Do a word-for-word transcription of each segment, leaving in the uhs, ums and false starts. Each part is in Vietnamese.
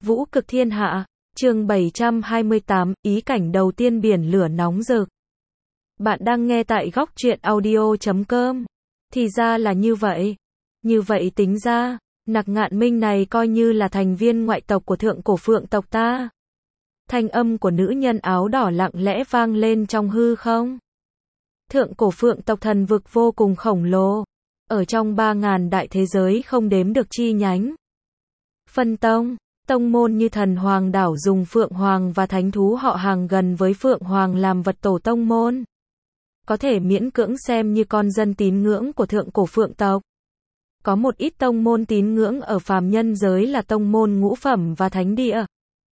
Vũ cực thiên hạ, chương bảy trăm hai mươi tám, ý cảnh đầu tiên biển lửa nóng rực. Bạn đang nghe tại góc truyện audio chấm com. Thì ra là như vậy. Như vậy tính ra, Nặc Ngạn Minh này coi như là thành viên ngoại tộc của thượng cổ phượng tộc ta. Thanh âm của nữ nhân áo đỏ lặng lẽ vang lên trong hư không. Thượng cổ phượng tộc thần vực vô cùng khổng lồ. Ở trong ba ngàn đại thế giới không đếm được chi nhánh. Phân tông, tông môn như thần hoàng đảo dùng phượng hoàng và thánh thú họ hàng gần với phượng hoàng làm vật tổ tông môn. Có thể miễn cưỡng xem như con dân tín ngưỡng của thượng cổ phượng tộc. Có một ít tông môn tín ngưỡng ở phàm nhân giới là tông môn ngũ phẩm và thánh địa.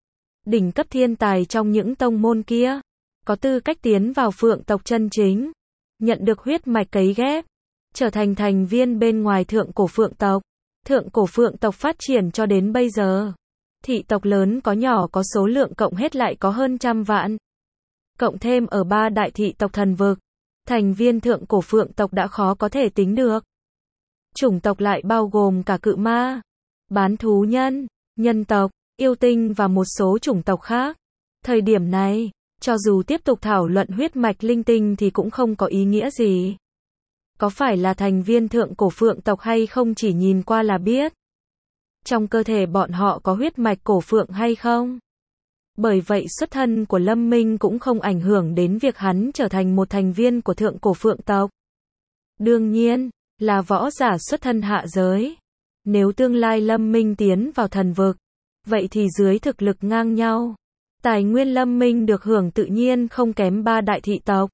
Đỉnh cấp thiên tài trong những tông môn kia, có tư cách tiến vào phượng tộc chân chính, nhận được huyết mạch cấy ghép, trở thành thành viên bên ngoài thượng cổ phượng tộc. Thượng cổ phượng tộc phát triển cho đến bây giờ. Thị tộc lớn có nhỏ có số lượng cộng hết lại có hơn trăm vạn. Cộng thêm ở ba đại thị tộc thần vực, thành viên thượng cổ phượng tộc đã khó có thể tính được. Chủng tộc lại bao gồm cả cự ma, bán thú nhân, nhân tộc, yêu tinh và một số chủng tộc khác. Thời điểm này, cho dù tiếp tục thảo luận huyết mạch linh tinh thì cũng không có ý nghĩa gì. Có phải là thành viên thượng cổ phượng tộc hay không chỉ nhìn qua là biết. Trong cơ thể bọn họ có huyết mạch cổ phượng hay không? Bởi vậy xuất thân của Lâm Minh cũng không ảnh hưởng đến việc hắn trở thành một thành viên của thượng cổ phượng tộc. Đương nhiên, là võ giả xuất thân hạ giới. Nếu tương lai Lâm Minh tiến vào thần vực, vậy thì dưới thực lực ngang nhau, tài nguyên Lâm Minh được hưởng tự nhiên không kém ba đại thị tộc.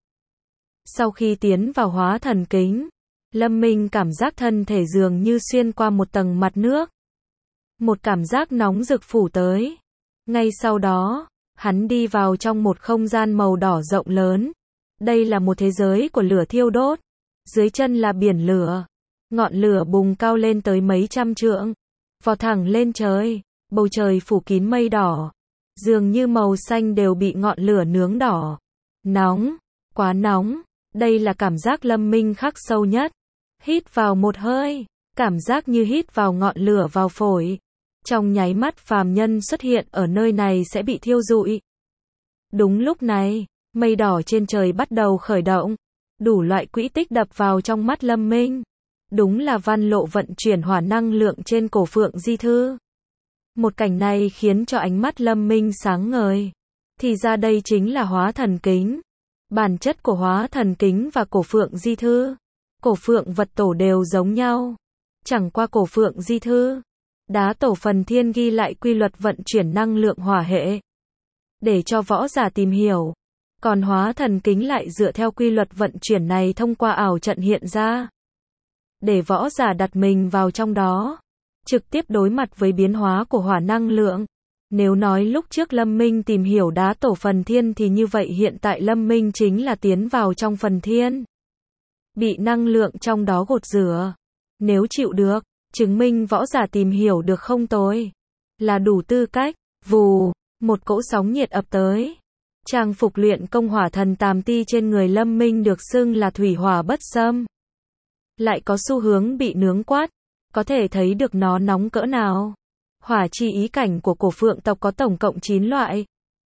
Sau khi tiến vào hóa thần kính, Lâm Minh cảm giác thân thể dường như xuyên qua một tầng mặt nước. Một cảm giác nóng rực phủ tới. Ngay sau đó, hắn đi vào trong một không gian màu đỏ rộng lớn. Đây là một thế giới của lửa thiêu đốt. Dưới chân là biển lửa. Ngọn lửa bùng cao lên tới mấy trăm trượng. Vọt thẳng lên trời. Bầu trời phủ kín mây đỏ. Dường như màu xanh đều bị ngọn lửa nướng đỏ. Nóng. Quá nóng. Đây là cảm giác Lâm Minh khắc sâu nhất. Hít vào một hơi. Cảm giác như hít vào ngọn lửa vào phổi. Trong nháy mắt phàm nhân xuất hiện ở nơi này sẽ bị thiêu rụi. Đúng lúc này, mây đỏ trên trời bắt đầu khởi động. Đủ loại quỹ tích đập vào trong mắt Lâm Minh. Đúng là văn lộ vận chuyển hỏa năng lượng trên cổ phượng di thư. Một cảnh này khiến cho ánh mắt Lâm Minh sáng ngời. Thì ra đây chính là hóa thần kính. Bản chất của hóa thần kính và cổ phượng di thư, cổ phượng vật tổ đều giống nhau. Chẳng qua cổ phượng di thư, đá tổ phần thiên ghi lại quy luật vận chuyển năng lượng hỏa hệ, để cho võ giả tìm hiểu. Còn hóa thần kính lại dựa theo quy luật vận chuyển này thông qua ảo trận hiện ra. Để võ giả đặt mình vào trong đó, trực tiếp đối mặt với biến hóa của hỏa năng lượng. Nếu nói lúc trước Lâm Minh tìm hiểu đá tổ phần thiên thì như vậy hiện tại Lâm Minh chính là tiến vào trong phần thiên. Bị năng lượng trong đó gột rửa. Nếu chịu được, chứng minh võ giả tìm hiểu được không tồi. Là đủ tư cách. Vù, một cỗ sóng nhiệt ập tới. Trang phục luyện công hỏa thần tàm ti trên người Lâm Minh được xưng là thủy hỏa bất xâm. Lại có xu hướng bị nướng quát. Có thể thấy được nó nóng cỡ nào. Hỏa chi ý cảnh của cổ phượng tộc có tổng cộng chín loại.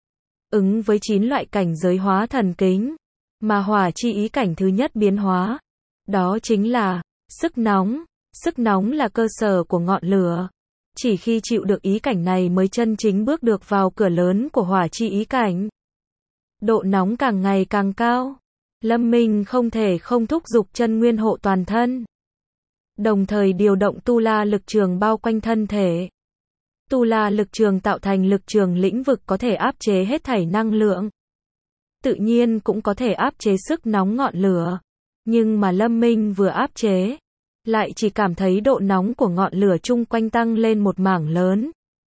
Ứng với chín loại cảnh giới hóa thần kính. Mà hỏa chi ý cảnh thứ nhất biến hóa. Đó chính là sức nóng. Sức nóng là cơ sở của ngọn lửa. Chỉ khi chịu được ý cảnh này mới chân chính bước được vào cửa lớn của hỏa chi ý cảnh. Độ nóng càng ngày càng cao. Lâm Minh không thể không thúc giục chân nguyên hộ toàn thân. Đồng thời điều động tu la lực trường bao quanh thân thể. Tu la lực trường tạo thành lực trường lĩnh vực có thể áp chế hết thảy năng lượng. Tự nhiên cũng có thể áp chế sức nóng ngọn lửa. Nhưng mà Lâm Minh vừa áp chế, lại chỉ cảm thấy độ nóng của ngọn lửa chung quanh tăng lên một mảng lớn.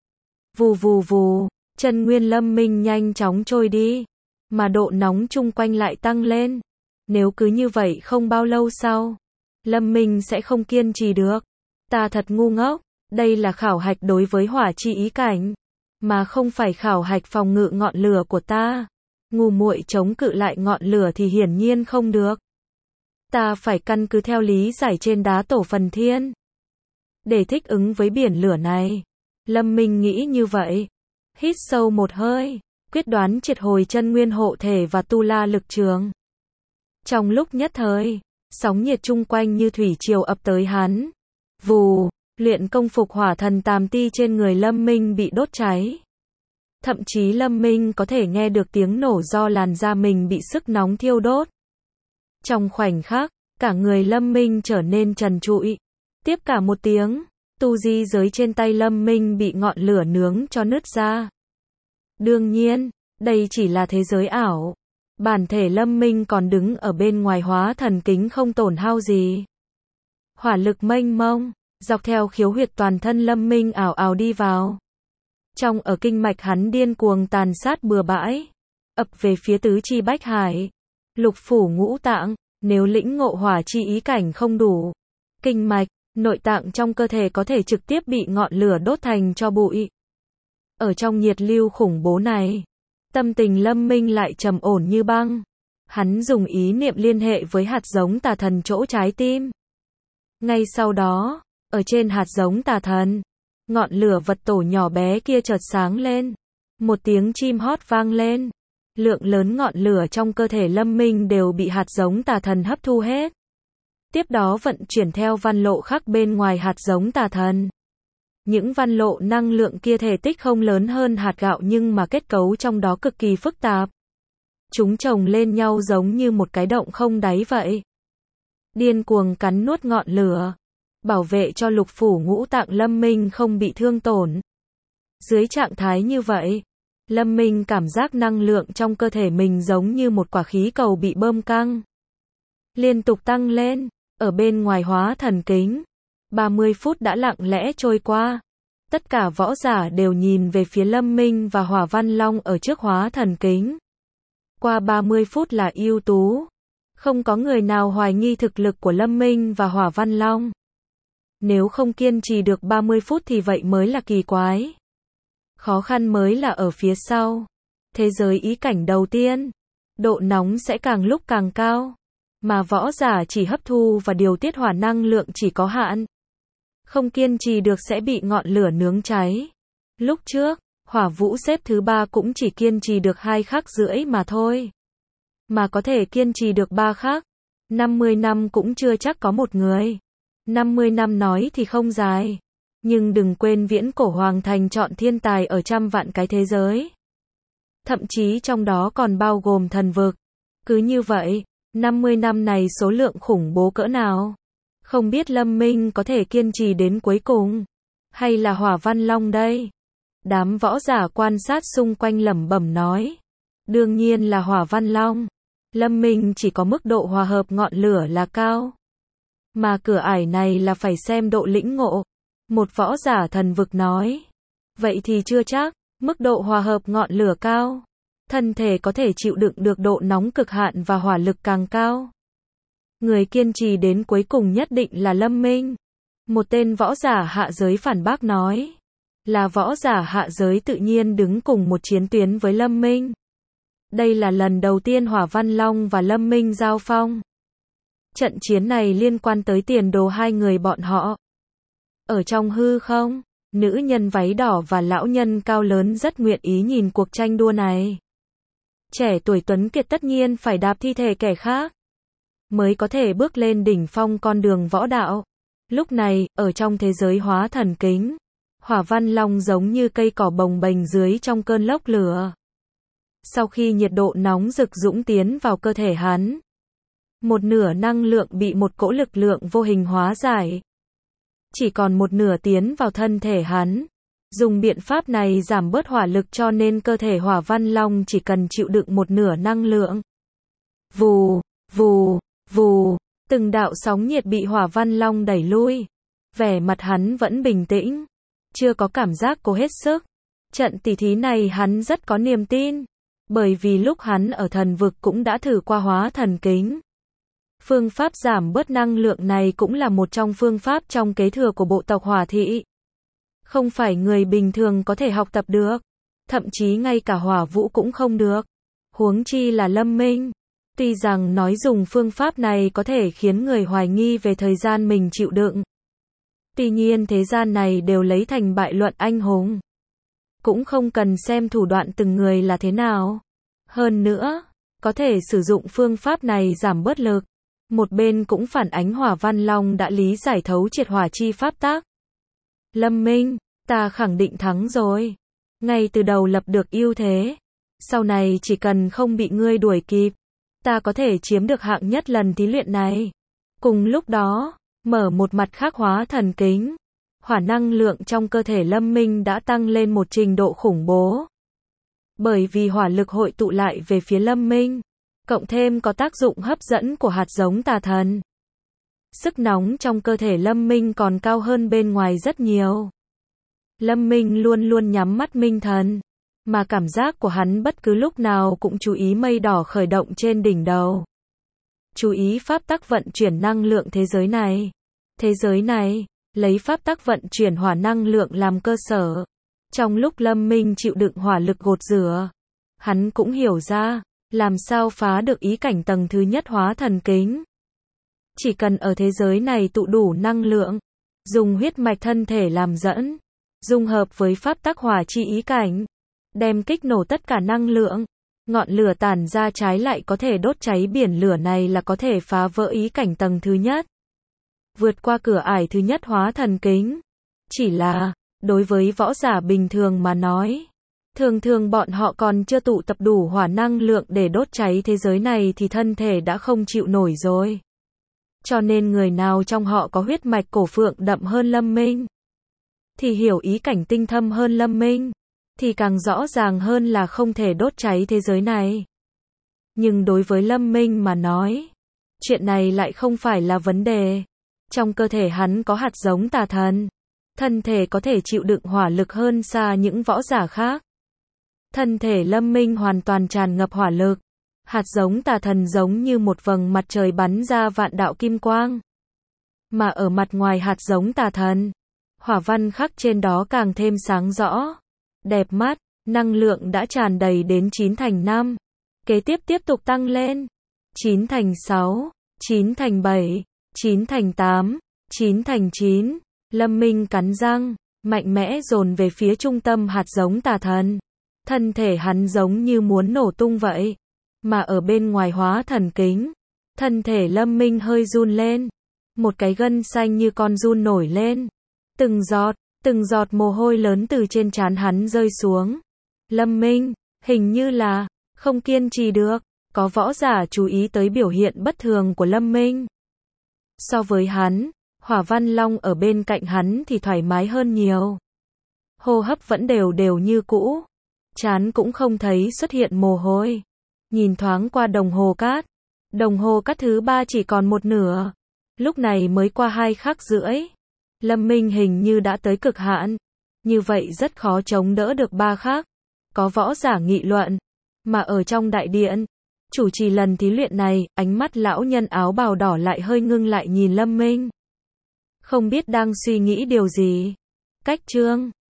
Vù vù vù, chân nguyên Lâm Minh nhanh chóng trôi đi, mà độ nóng chung quanh lại tăng lên. Nếu cứ như vậy không bao lâu sau, Lâm Minh sẽ không kiên trì được. Ta thật ngu ngốc. Đây là khảo hạch đối với hỏa chi ý cảnh, mà không phải khảo hạch phòng ngự ngọn lửa của ta. Ngu muội chống cự lại ngọn lửa thì hiển nhiên không được. Ta phải căn cứ theo lý giải trên đá tổ phần thiên. Để thích ứng với biển lửa này. Lâm Minh nghĩ như vậy. Hít sâu một hơi, quyết đoán triệt hồi chân nguyên hộ thể và tu la lực trường. Trong lúc nhất thời, sóng nhiệt chung quanh như thủy triều ập tới hắn. Vù, luyện công phục hỏa thần tam ti trên người Lâm Minh bị đốt cháy. Thậm chí Lâm Minh có thể nghe được tiếng nổ do làn da mình bị sức nóng thiêu đốt. Trong khoảnh khắc, cả người Lâm Minh trở nên trần trụi. Tiếp cả một tiếng, tu di giới trên tay Lâm Minh bị ngọn lửa nướng cho nứt ra. Đương nhiên, đây chỉ là thế giới ảo. Bản thể Lâm Minh còn đứng ở bên ngoài hóa thần kính không tổn hao gì. Hỏa lực mênh mông, dọc theo khiếu huyệt toàn thân Lâm Minh ảo ảo đi vào. Trong ở kinh mạch hắn điên cuồng tàn sát bừa bãi, ập về phía tứ chi bách hải, lục phủ ngũ tạng, nếu lĩnh ngộ hỏa chi ý cảnh không đủ, kinh mạch, nội tạng trong cơ thể có thể trực tiếp bị ngọn lửa đốt thành tro bụi. Ở trong nhiệt lưu khủng bố này, tâm tình Lâm Minh lại trầm ổn như băng. Hắn dùng ý niệm liên hệ với hạt giống tà thần chỗ trái tim. Ngay sau đó, ở trên hạt giống tà thần, ngọn lửa vật tổ nhỏ bé kia chợt sáng lên. Một tiếng chim hót vang lên. Lượng lớn ngọn lửa trong cơ thể Lâm Minh đều bị hạt giống tà thần hấp thu hết. Tiếp đó vận chuyển theo văn lộ khác bên ngoài hạt giống tà thần. Những văn lộ năng lượng kia thể tích không lớn hơn hạt gạo nhưng mà kết cấu trong đó cực kỳ phức tạp. Chúng chồng lên nhau giống như một cái động không đáy vậy. Điên cuồng cắn nuốt ngọn lửa, bảo vệ cho lục phủ ngũ tạng Lâm Minh không bị thương tổn. Dưới trạng thái như vậy, Lâm Minh cảm giác năng lượng trong cơ thể mình giống như một quả khí cầu bị bơm căng. Liên tục tăng lên, ở bên ngoài hóa thần kính. ba mươi phút đã lặng lẽ trôi qua. Tất cả võ giả đều nhìn về phía Lâm Minh và Hỏa Văn Long ở trước hóa thần kính. Qua ba mươi phút là ưu tú. Không có người nào hoài nghi thực lực của Lâm Minh và Hỏa Văn Long. Nếu không kiên trì được ba mươi phút thì vậy mới là kỳ quái. Khó khăn mới là ở phía sau. Thế giới ý cảnh đầu tiên, độ nóng sẽ càng lúc càng cao. Mà võ giả chỉ hấp thu và điều tiết hỏa năng lượng chỉ có hạn. Không kiên trì được sẽ bị ngọn lửa nướng cháy. Lúc trước, Hỏa Vũ xếp thứ ba cũng chỉ kiên trì được hai khắc rưỡi mà thôi. Mà có thể kiên trì được ba khắc, năm mươi năm cũng chưa chắc có một người. năm mươi năm nói thì không dài. Nhưng đừng quên viễn cổ hoàng thành chọn thiên tài ở trăm vạn cái thế giới. Thậm chí trong đó còn bao gồm thần vực. Cứ như vậy, năm mươi năm này số lượng khủng bố cỡ nào? Không biết Lâm Minh có thể kiên trì đến cuối cùng, hay là Hỏa Văn Long đây? Đám võ giả quan sát xung quanh lẩm bẩm nói. Đương nhiên là Hỏa Văn Long. Lâm Minh chỉ có mức độ hòa hợp ngọn lửa là cao. Mà cửa ải này là phải xem độ lĩnh ngộ. Một võ giả thần vực nói. Vậy thì chưa chắc, mức độ hòa hợp ngọn lửa cao. Thân thể có thể chịu đựng được độ nóng cực hạn và hỏa lực càng cao. Người kiên trì đến cuối cùng nhất định là Lâm Minh. Một tên võ giả hạ giới phản bác nói. Là võ giả hạ giới tự nhiên đứng cùng một chiến tuyến với Lâm Minh. Đây là lần đầu tiên Hỏa Văn Long và Lâm Minh giao phong. Trận chiến này liên quan tới tiền đồ hai người bọn họ. Ở trong hư không, nữ nhân váy đỏ và lão nhân cao lớn rất nguyện ý nhìn cuộc tranh đua này. Trẻ tuổi tuấn kiệt tất nhiên phải đạp thi thể kẻ khác, mới có thể bước lên đỉnh phong con đường võ đạo. Lúc này, ở trong thế giới hóa thần kính, Hỏa Văn Long giống như cây cỏ bồng bềnh dưới trong cơn lốc lửa. Sau khi nhiệt độ nóng rực dũng tiến vào cơ thể hắn, một nửa năng lượng bị một cỗ lực lượng vô hình hóa giải. Chỉ còn một nửa tiến vào thân thể hắn. Dùng biện pháp này giảm bớt hỏa lực cho nên cơ thể Hỏa Văn Long chỉ cần chịu đựng một nửa năng lượng. Vù, vù, vù, từng đạo sóng nhiệt bị Hỏa Văn Long đẩy lui. Vẻ mặt hắn vẫn bình tĩnh, chưa có cảm giác cố hết sức. Trận tỉ thí này hắn rất có niềm tin, bởi vì lúc hắn ở thần vực cũng đã thử qua hóa thần kính. Phương pháp giảm bớt năng lượng này cũng là một trong phương pháp trong kế thừa của bộ tộc Hỏa Thị. Không phải người bình thường có thể học tập được, thậm chí ngay cả Hỏa Vũ cũng không được. Huống chi là Lâm Minh. Tuy rằng nói dùng phương pháp này có thể khiến người hoài nghi về thời gian mình chịu đựng. Tuy nhiên thế gian này đều lấy thành bại luận anh hùng. cũng không cần xem thủ đoạn từng người là thế nào. Hơn nữa, có thể sử dụng phương pháp này giảm bớt lực. Một bên cũng phản ánh Hỏa Văn Long đã lý giải thấu triệt hỏa chi pháp tác. Lâm Minh, ta khẳng định thắng rồi. Ngay từ đầu lập được ưu thế. Sau này chỉ cần không bị ngươi đuổi kịp, ta có thể chiếm được hạng nhất lần thí luyện này. Cùng lúc đó, mở một mặt khác hóa thần kính. Hỏa năng lượng trong cơ thể Lâm Minh đã tăng lên một trình độ khủng bố. Bởi vì hỏa lực hội tụ lại về phía Lâm Minh, cộng thêm có tác dụng hấp dẫn của hạt giống tà thần. Sức nóng trong cơ thể Lâm Minh còn cao hơn bên ngoài rất nhiều. Lâm Minh luôn luôn nhắm mắt minh thần, mà cảm giác của hắn bất cứ lúc nào cũng chú ý mây đỏ khởi động trên đỉnh đầu. Chú ý pháp tắc vận chuyển năng lượng thế giới này. Thế giới này, lấy pháp tắc vận chuyển hỏa năng lượng làm cơ sở. Trong lúc Lâm Minh chịu đựng hỏa lực gột rửa, hắn cũng hiểu ra, làm sao phá được ý cảnh tầng thứ nhất hóa thần kính. Chỉ cần ở thế giới này tụ đủ năng lượng, dùng huyết mạch thân thể làm dẫn, dung hợp với pháp tắc hỏa chi ý cảnh, đem kích nổ tất cả năng lượng, ngọn lửa tản ra trái lại có thể đốt cháy biển lửa này là có thể phá vỡ ý cảnh tầng thứ nhất. Vượt qua cửa ải thứ nhất hóa thần kính. Chỉ là, đối với võ giả bình thường mà nói, thường thường bọn họ còn chưa tụ tập đủ hỏa năng lượng để đốt cháy thế giới này thì thân thể đã không chịu nổi rồi. Cho nên người nào trong họ có huyết mạch cổ phượng đậm hơn Lâm Minh, thì hiểu ý cảnh tinh thâm hơn Lâm Minh, thì càng rõ ràng hơn là không thể đốt cháy thế giới này. Nhưng đối với Lâm Minh mà nói, chuyện này lại không phải là vấn đề. Trong cơ thể hắn có hạt giống tà thần, thân thể có thể chịu đựng hỏa lực hơn xa những võ giả khác. Thân thể Lâm Minh hoàn toàn tràn ngập hỏa lực. Hạt giống tà thần giống như một vầng mặt trời bắn ra vạn đạo kim quang. Mà ở mặt ngoài hạt giống tà thần, hỏa văn khắc trên đó càng thêm sáng rõ, đẹp mắt, năng lượng đã tràn đầy đến chín thành năm. Kế tiếp tiếp tục tăng lên. chín thành sáu, chín thành bảy, chín thành tám, chín thành chín. Lâm Minh cắn răng, mạnh mẽ dồn về phía trung tâm hạt giống tà thần. Thân thể hắn giống như muốn nổ tung vậy. Mà ở bên ngoài hóa thần kính, thân thể Lâm Minh hơi run lên. Một cái gân xanh như con giun nổi lên. Từng giọt, từng giọt mồ hôi lớn từ trên trán hắn rơi xuống. Lâm Minh, hình như là, không kiên trì được. Có võ giả chú ý tới biểu hiện bất thường của Lâm Minh. So với hắn, Hỏa Văn Long ở bên cạnh hắn thì thoải mái hơn nhiều. Hô hấp vẫn đều đều như cũ. Trán cũng không thấy xuất hiện mồ hôi. Nhìn thoáng qua đồng hồ cát. Đồng hồ cát thứ ba chỉ còn một nửa. Lúc này mới qua hai khắc rưỡi. Lâm Minh hình như đã tới cực hạn. Như vậy rất khó chống đỡ được ba khắc. Có võ giả nghị luận. Mà ở trong đại điện, chủ trì lần thí luyện này, ánh mắt lão nhân áo bào đỏ lại hơi ngưng lại nhìn Lâm Minh. Không biết đang suy nghĩ điều gì. Cách chương